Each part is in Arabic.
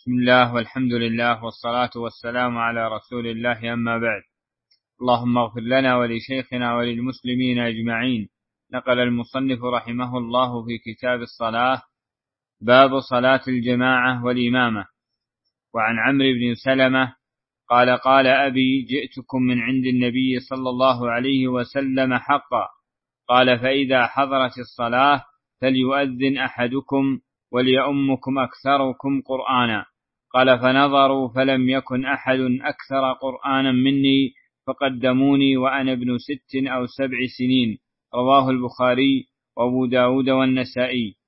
بسم الله والحمد لله والصلاة والسلام على رسول الله، أما بعد. اللهم اغفر لنا ولشيخنا وللمسلمين أجمعين. نقل المصنف رحمه الله في كتاب الصلاة باب صلاة الجماعة والإمامة. وعن عمرو بن سلمة قال قال أبي: جئتكم من عند النبي صلى الله عليه وسلم حقا. قال: فإذا حضرت الصلاة فليؤذن أحدكم وليؤمكم أكثركم قرآنا. قال: فنظروا فلم يكن أحد أكثر قرآنا مني فقدموني وأنا ابن 6 أو 7 سنين. رواه البخاري وأبو داود والنسائي.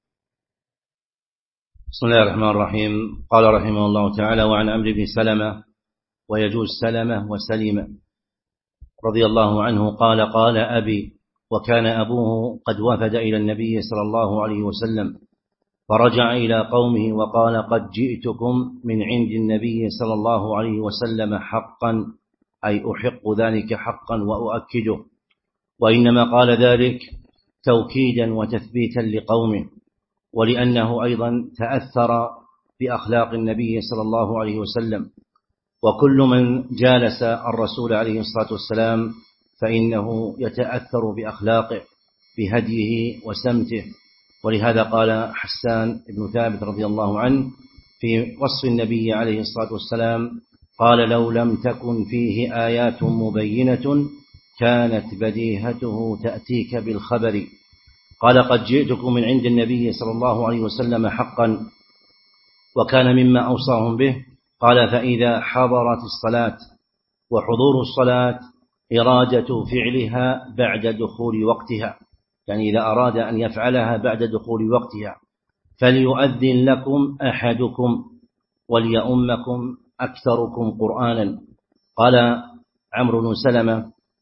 بسم الله الرحمن الرحيم. قال رحمه الله تعالى: وعن عمرو بن سلمة ويجوز سلمة وسلمة رضي الله عنه قال قال أبي، وكان أبوه قد وفد إلى النبي صلى الله عليه وسلم فرجع إلى قومه وقال: قد جئتكم من عند النبي صلى الله عليه وسلم حقا، أي أحق ذلك حقا وأؤكده، وإنما قال ذلك توكيدا وتثبيتا لقومه، ولأنه أيضا تأثر بأخلاق النبي صلى الله عليه وسلم، وكل من جالس الرسول عليه الصلاة والسلام فإنه يتأثر بأخلاقه بهديه وسمته. ولهذا قال حسان بن ثابت رضي الله عنه في وصف النبي عليه الصلاة والسلام: قال: لو لم تكن فيه آيات مبينة كانت بديهته تأتيك بالخبر. قال: قد جئتكم من عند النبي صلى الله عليه وسلم حقا. وكان مما أوصاهم به قال: فإذا حضرت الصلاة، وحضور الصلاة إرادة فعلها بعد دخول وقتها، يعني إذا أراد أن يفعلها بعد دخول وقتها، فليؤذن لكم أحدكم وليؤمكم أكثركم قرآنا. قال عمرو بن سلمة: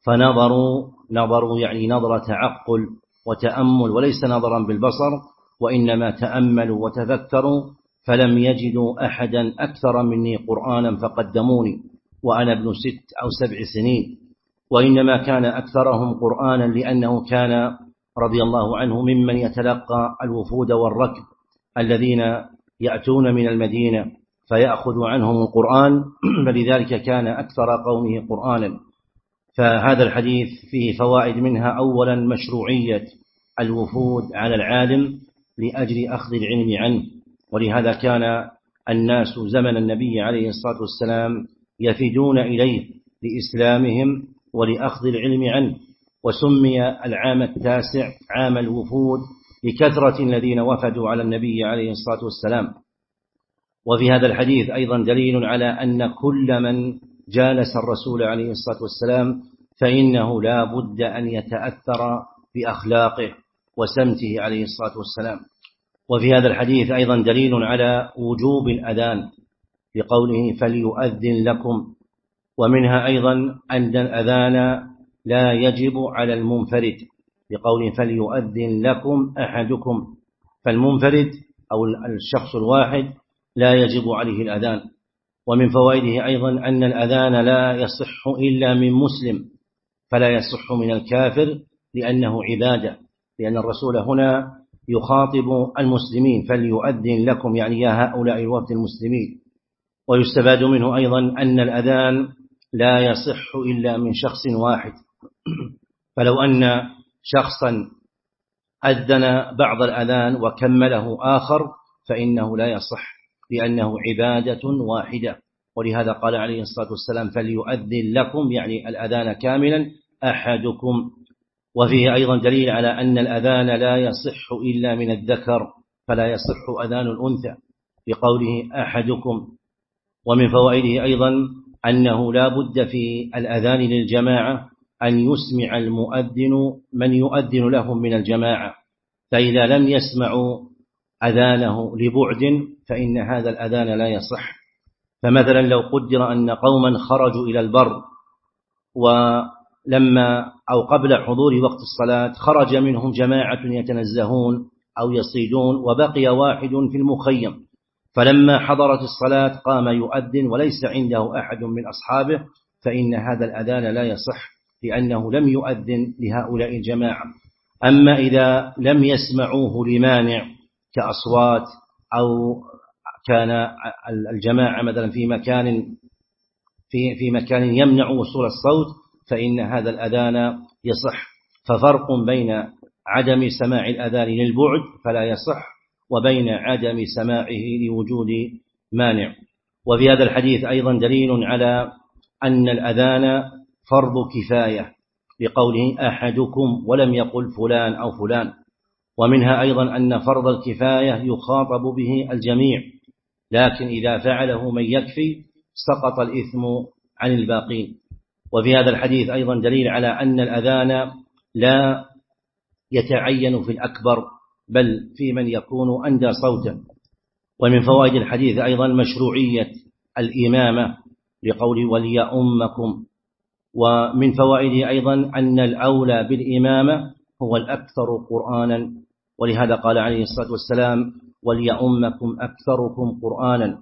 فنظروا يعني نظر تعقل وتأمل، وليس نظرا بالبصر، وإنما تأملوا وتذكروا، فلم يجدوا أحدا أكثر مني قرآنا فقدموني وأنا ابن 6 أو 7 سنين. وإنما كان أكثرهم قرآنا لأنه كان رضي الله عنه ممن يتلقى الوفود والركب الذين يأتون من المدينة فيأخذ عنهم القرآن، فلذلك كان أكثر قومه قرآنا. فهذا الحديث فيه فوائد، منها أولا مشروعية الوفود على العالم لأجل أخذ العلم عنه، ولهذا كان الناس زمن النبي عليه الصلاة والسلام يفدون إليه لإسلامهم ولأخذ العلم عنه. وسمي العام 9 عام الوفود لكثرة الذين وفدوا على النبي عليه الصلاة والسلام. وفي هذا الحديث أيضا دليل على أن كل من جالس الرسول عليه الصلاة والسلام فإنه لا بد أن يتأثر بأخلاقه وسمته عليه الصلاة والسلام. وفي هذا الحديث أيضا دليل على وجوب الأذان بقوله: فليؤذن لكم. ومنها أيضا أن الأذان لا يجب على المنفرد بقوله: فليؤذن لكم أحدكم، فالمنفرد أو الشخص الواحد لا يجب عليه الأذان. ومن فوائده أيضا أن الأذان لا يصح إلا من مسلم، فلا يصح من الكافر لأنه عبادة، لأن الرسول هنا يخاطب المسلمين: فليؤذن لكم، يعني يا هؤلاء الوفد المسلمين. ويستفاد منه أيضا أن الأذان لا يصح إلا من شخص واحد، فلو أن شخصا أذن بعض الأذان وكمله آخر فإنه لا يصح، لأنه عبادة واحدة. ولهذا قال عليه الصلاة والسلام: فليؤذن لكم، يعني الأذان كاملا، أحدكم. وفيه أيضا دليل على أن الأذان لا يصح إلا من الذكر، فلا يصح أذان الأنثى بقوله أحدكم. ومن فوائده أيضا أنه لا بد في الأذان للجماعة أن يسمع المؤذن من يؤذن لهم من الجماعة، فإذا لم يسمعوا أذانه لبعد فإن هذا الأذان لا يصح. فمثلا لو قدر أن قوما خرجوا إلى البر، ولما أو قبل حضور وقت الصلاة خرج منهم جماعة يتنزهون أو يصيدون، وبقي واحد في المخيم، فلما حضرت الصلاة قام يؤذن وليس عنده أحد من أصحابه، فإن هذا الأذان لا يصح، لأنه لم يؤذن لهؤلاء الجماعة. أما إذا لم يسمعوه لمانع كأصوات كان الجماعة مثلا في مكان يمنع وصول الصوت فإن هذا الأذان يصح. ففرق بين عدم سماع الأذان للبعد فلا يصح وبين عدم سماعه لوجود مانع. وفي هذا الحديث أيضا دليل على أن الأذان فرض كفاية لقوله أحدكم ولم يقل فلان أو فلان. ومنها أيضا أن فرض الكفاية يخاطب به الجميع، لكن إذا فعله من يكفي سقط الإثم عن الباقين. وفي هذا الحديث أيضا دليل على أن الأذان لا يتعين في الأكبر بل في من يكون أندى صوتا. ومن فوائد الحديث أيضا مشروعية الإمامة لقوله وليؤمكم. ومن فوائده أيضا أن الأولى بالإمامة هو الأكثر قرآنا، ولهذا قال عليه الصلاة والسلام وليؤمكم أكثركم قرآنا.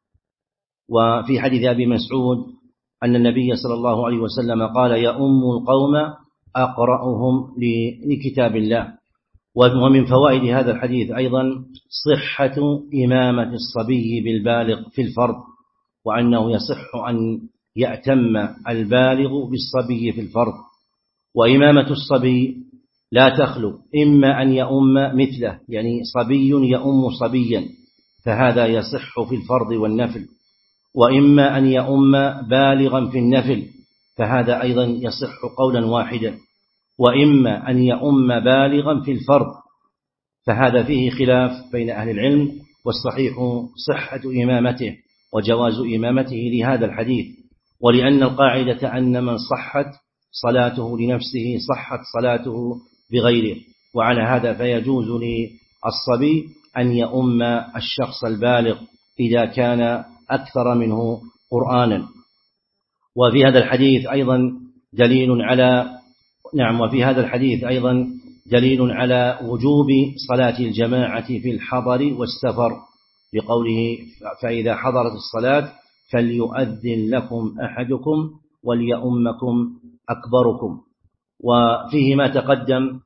وفي حديث أبي مسعود أن النبي صلى الله عليه وسلم قال يؤم القوم أقرأهم لكتاب الله. ومن فوائد هذا الحديث أيضا صحة إمامة الصبي بالبالغ في الفرض، وأنه يصح أن يأتم البالغ بالصبي في الفرض. وإمامة الصبي لا تخلو إما أن يؤم مثله، يعني صبي يؤم صبيا فهذا يصح في الفرض والنفل، وإما أن يؤم بالغا في النفل فهذا أيضا يصح قولا واحدا، وإما أن يؤم بالغا في الفرض فهذا فيه خلاف بين أهل العلم، والصحيح صحة إمامته وجواز إمامته لهذا الحديث. ولأن القاعدة أن من صحت صلاته لنفسه صحت صلاته بغيره، وعلى هذا فيجوز للصبي أن يؤم الشخص البالغ إذا كان أكثر منه قرآنا. وفي هذا الحديث أيضا دليل على وجوب صلاة الجماعة في الحضر والسفر لقوله فإذا حضرت الصلاة فليؤذن لكم أحدكم وليؤمكم أكبركم. وفيه ما تقدم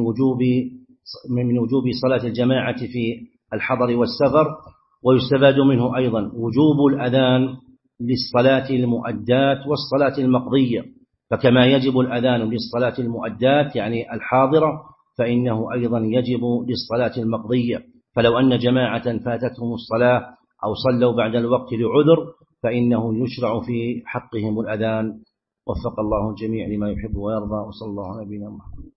من وجوب صلاة الجماعة في الحضر والسفر. ويستفاد منه أيضا وجوب الأذان للصلاة المؤدات والصلاة المقضية، فكما يجب الأذان للصلاة المؤدات يعني الحاضرة فإنه أيضا يجب للصلاة المقضية. فلو أن جماعة فاتتهم الصلاة أو صلوا بعد الوقت لعذر فإنه يشرع في حقهم الأذان. وفق الله الجميع لما يحب ويرضى، وصلى الله على نبينا محمد.